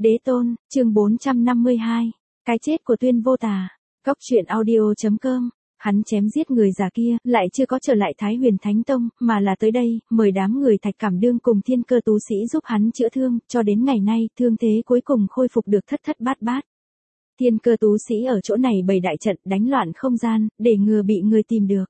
Đế tôn, chương 452. Cái chết của Tuyên Vô Tà. Cóc truyện audio.com. Hắn chém giết người già kia, lại chưa có trở lại Thái Huyền Thánh Tông, mà là tới đây, mời đám người Thạch Cảm Đương cùng Thiên Cơ Tú Sĩ giúp hắn chữa thương, cho đến ngày nay, thương thế cuối cùng khôi phục được thất thất bát bát. Thiên Cơ Tú Sĩ ở chỗ này bày đại trận, đánh loạn không gian, để ngừa bị người tìm được.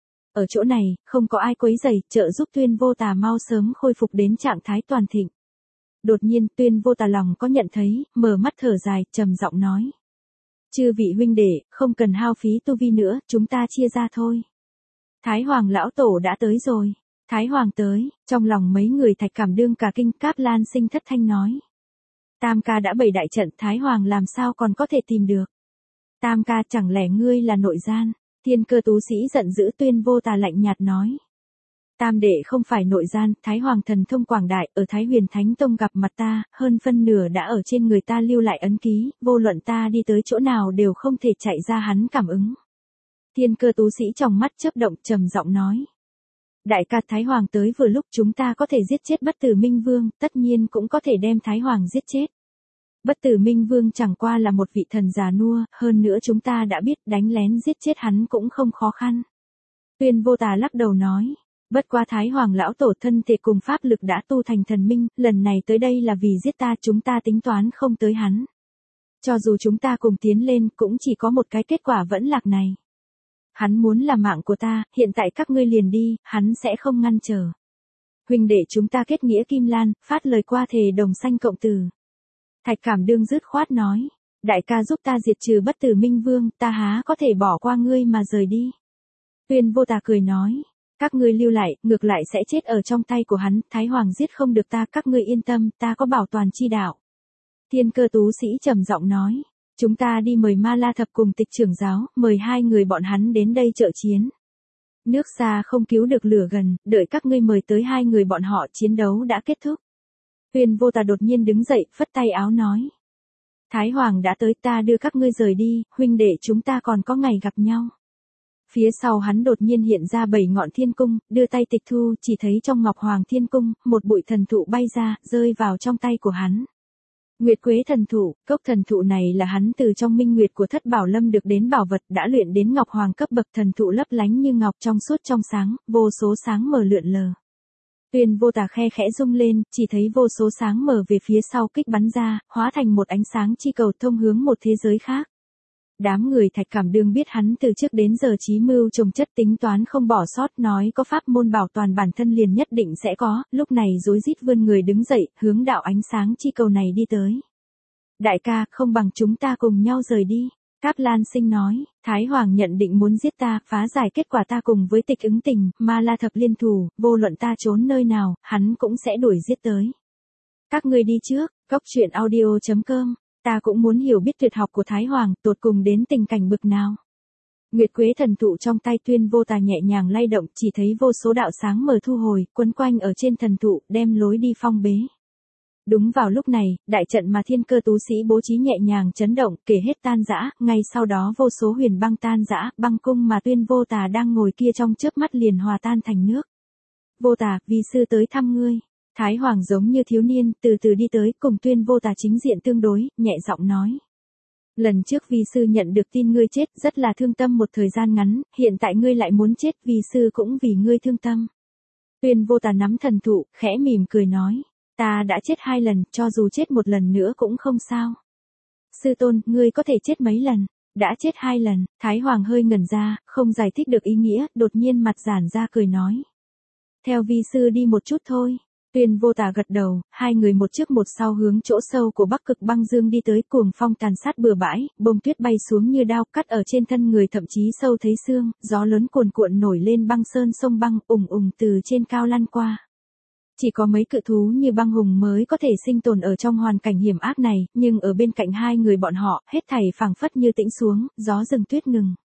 Ở chỗ này, không có ai quấy rầy, trợ giúp Tuyên Vô Tà mau sớm khôi phục đến trạng thái toàn thịnh. Đột nhiên, Tuyên Vô Tà lòng có nhận thấy, mở mắt thở dài, trầm giọng nói: "Chư vị huynh đệ, không cần hao phí tu vi nữa, chúng ta chia ra thôi." Thái Hoàng lão tổ đã tới rồi. Thái Hoàng tới, trong lòng mấy người Thạch Cảm Đương cả kinh. Cáp Lan Sinh thất thanh nói: "Tam ca đã bày đại trận, Thái Hoàng làm sao còn có thể tìm được? Tam ca, chẳng lẽ ngươi là nội gian?" Thiên Cơ Tú Sĩ giận dữ. Tuyên Vô Tà lạnh nhạt nói: "Tam đệ không phải nội gian, Thái Hoàng thần thông quảng đại, ở Thái Huyền Thánh Tông gặp mặt ta, hơn phân nửa đã ở trên người ta lưu lại ấn ký, vô luận ta đi tới chỗ nào đều không thể chạy ra hắn cảm ứng." Thiên Cơ Tú Sĩ trong mắt chớp động, trầm giọng nói: "Đại ca, Thái Hoàng tới vừa lúc, chúng ta có thể giết chết Bất Tử Minh Vương, tất nhiên cũng có thể đem Thái Hoàng giết chết. Bất Tử Minh Vương chẳng qua là một vị thần già nua, hơn nữa chúng ta đã biết đánh lén giết chết hắn cũng không khó khăn." Tuyên Vô Tà lắc đầu nói: "Bất quá Thái Hoàng lão tổ thân thể cùng pháp lực đã tu thành thần minh, lần này tới đây là vì giết ta, chúng ta tính toán không tới hắn. Cho dù chúng ta cùng tiến lên, cũng chỉ có một cái kết quả vẫn lạc này. Hắn muốn là mạng của ta, hiện tại các ngươi liền đi, hắn sẽ không ngăn trở. Huynh đệ chúng ta kết nghĩa kim lan, phát lời qua thề đồng sanh cộng tử." Thạch Cảm Đương dứt khoát nói: "Đại ca giúp ta diệt trừ Bất Tử Minh Vương, ta há có thể bỏ qua ngươi mà rời đi." Tuyên Vô Tà cười nói: "Các ngươi lưu lại, ngược lại sẽ chết ở trong tay của hắn, Thái Hoàng giết không được ta, các ngươi yên tâm, ta có bảo toàn chi đạo." Thiên Cơ Tú Sĩ trầm giọng nói: "Chúng ta đi mời Ma La Thập cùng Tịch trưởng giáo, mời hai người bọn hắn đến đây trợ chiến. Nước xa không cứu được lửa gần, đợi các ngươi mời tới hai người bọn họ, chiến đấu đã kết thúc." Tuyên Vô Tà đột nhiên đứng dậy, phất tay áo nói: "Thái Hoàng đã tới, ta đưa các ngươi rời đi, huynh đệ chúng ta còn có ngày gặp nhau." Phía sau hắn đột nhiên hiện ra 7 ngọn thiên cung, đưa tay tịch thu, chỉ thấy trong Ngọc Hoàng Thiên Cung, một bụi thần thụ bay ra, rơi vào trong tay của hắn. Nguyệt Quế thần thụ, gốc thần thụ này là hắn từ trong minh nguyệt của Thất Bảo Lâm được đến bảo vật, đã luyện đến Ngọc Hoàng cấp bậc, thần thụ lấp lánh như ngọc, trong suốt trong sáng, vô số sáng mờ lượn lờ. Tuyên Vô Tà khe khẽ rung lên, chỉ thấy vô số sáng mờ về phía sau kích bắn ra, hóa thành một ánh sáng chi cầu thông hướng một thế giới khác. Đám người Thạch Cảm Đương biết hắn từ trước đến giờ chí mưu trồng chất, tính toán không bỏ sót, nói có pháp môn bảo toàn bản thân liền nhất định sẽ có, lúc này rối rít vươn người đứng dậy, hướng đạo ánh sáng chi cầu này đi tới. "Đại ca, không bằng chúng ta cùng nhau rời đi." Cáp Lan Sinh nói: "Thái Hoàng nhận định muốn giết ta, phá giải kết quả ta cùng với Tịch ứng tình, Ma La Thập liên thủ, vô luận ta trốn nơi nào, hắn cũng sẽ đuổi giết tới. Các ngươi đi trước." Cóc truyện audio.com. Ta cũng muốn hiểu biết tuyệt học của Thái Hoàng, tột cùng đến tình cảnh bực nào. Nguyệt Quế thần thụ trong tay Tuyên Vô Tà nhẹ nhàng lay động, chỉ thấy vô số đạo sáng mờ thu hồi, quấn quanh ở trên thần thụ, đem lối đi phong bế. Đúng vào lúc này, đại trận mà Thiên Cơ Tú Sĩ bố trí nhẹ nhàng chấn động, kể hết tan rã, ngay sau đó vô số huyền băng tan rã, băng cung mà Tuyên Vô Tà đang ngồi kia trong chớp mắt liền hòa tan thành nước. "Vô Tà, vi sư tới thăm ngươi." Thái Hoàng giống như thiếu niên, từ từ đi tới, cùng Tuyên Vô Tà chính diện tương đối, nhẹ giọng nói: "Lần trước vi sư nhận được tin ngươi chết, rất là thương tâm một thời gian ngắn, hiện tại ngươi lại muốn chết, vi sư cũng vì ngươi thương tâm." Tuyên Vô Tà nắm thần thụ, khẽ mỉm cười nói: "Ta đã chết 2 lần, cho dù chết một lần nữa cũng không sao." "Sư tôn, ngươi có thể chết mấy lần?" "Đã chết 2 lần." Thái Hoàng hơi ngẩn ra, không giải thích được ý nghĩa, đột nhiên mặt giãn ra cười nói: "Theo vi sư đi một chút thôi." Tuyên Vô Tà gật đầu, hai người một trước một sau hướng chỗ sâu của Bắc Cực băng dương đi tới, cuồng phong tàn sát bừa bãi, bông tuyết bay xuống như đao cắt ở trên thân người, thậm chí sâu thấy xương, gió lớn cuồn cuộn nổi lên, băng sơn sông băng ùng ùng từ trên cao lăn qua. Chỉ có mấy cự thú như băng hùng mới có thể sinh tồn ở trong hoàn cảnh hiểm ác này, nhưng ở bên cạnh hai người bọn họ, hết thảy phảng phất như tĩnh xuống, gió dừng tuyết ngừng.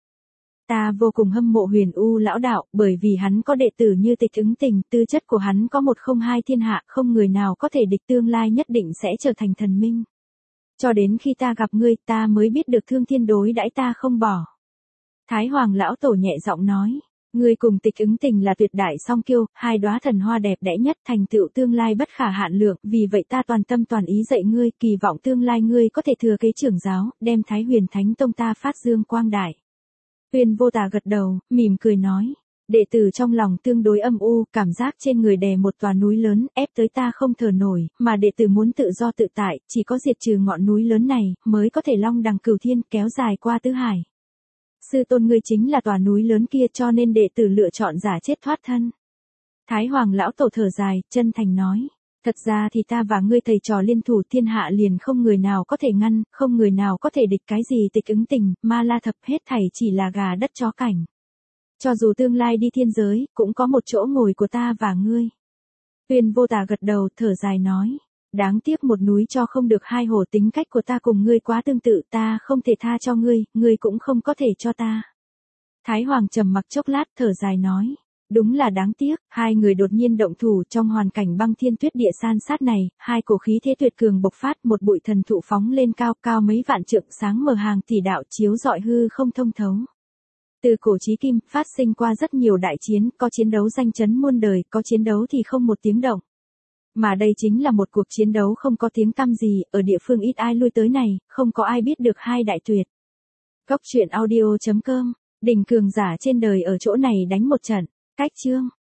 Ta vô cùng hâm mộ Huyền U lão đạo, bởi vì hắn có đệ tử như Tịch ứng tình, tư chất của hắn có 102 thiên hạ, không người nào có thể địch, tương lai nhất định sẽ trở thành thần minh. Cho đến khi ta gặp ngươi, ta mới biết được Thương Thiên đối đãi ta không bỏ." Thái Hoàng lão tổ nhẹ giọng nói: Ngươi cùng Tịch Ứng Tình là tuyệt đại song kiêu, hai đóa thần hoa đẹp đẽ nhất, thành tựu tương lai bất khả hạn lượng, vì vậy ta toàn tâm toàn ý dạy ngươi, kỳ vọng tương lai ngươi có thể thừa kế trưởng giáo, đem Thái Huyền Thánh Tông ta phát dương quang đại. Tuyên Vô Tà gật đầu, mỉm cười nói. Đệ tử trong lòng tương đối âm u, cảm giác trên người đè một tòa núi lớn, ép tới ta không thở nổi, mà đệ tử muốn tự do tự tại, chỉ có diệt trừ ngọn núi lớn này, mới có thể long đằng cửu thiên, kéo dài qua tứ hải. Sư tôn ngươi chính là tòa núi lớn kia, cho nên đệ tử lựa chọn giả chết thoát thân. Thái Hoàng lão tổ thở dài, chân thành nói. Thật ra thì ta và ngươi thầy trò liên thủ, thiên hạ liền không người nào có thể ngăn, không người nào có thể địch cái gì. Tịch Ứng Tình, Ma La Thập hết thảy chỉ là gà đất chó cảnh. Cho dù tương lai đi thiên giới, cũng có một chỗ ngồi của ta và ngươi. Tuyên Vô Tà gật đầu, thở dài nói. Đáng tiếc một núi cho không được hai hổ, tính cách của ta cùng ngươi quá tương tự, ta không thể tha cho ngươi, ngươi cũng không có thể cho ta. Thái Hoàng trầm mặc chốc lát, thở dài nói. Đúng là đáng tiếc, hai người đột nhiên động thủ trong hoàn cảnh băng thiên tuyết địa san sát này, hai cổ khí thế tuyệt cường bộc phát, một bụi thần thụ phóng lên cao cao mấy vạn trượng, sáng mờ hàng tỷ đạo chiếu rọi hư không thông thấu. Từ cổ chí kim, phát sinh qua rất nhiều đại chiến, có chiến đấu danh chấn muôn đời, có chiến đấu thì không một tiếng động. Mà đây chính là một cuộc chiến đấu không có tiếng tăm gì, ở địa phương ít ai lui tới này, không có ai biết được hai đại tuyệt. Góc truyện audio.com, đỉnh cường giả trên đời ở chỗ này đánh một trận. Cách chương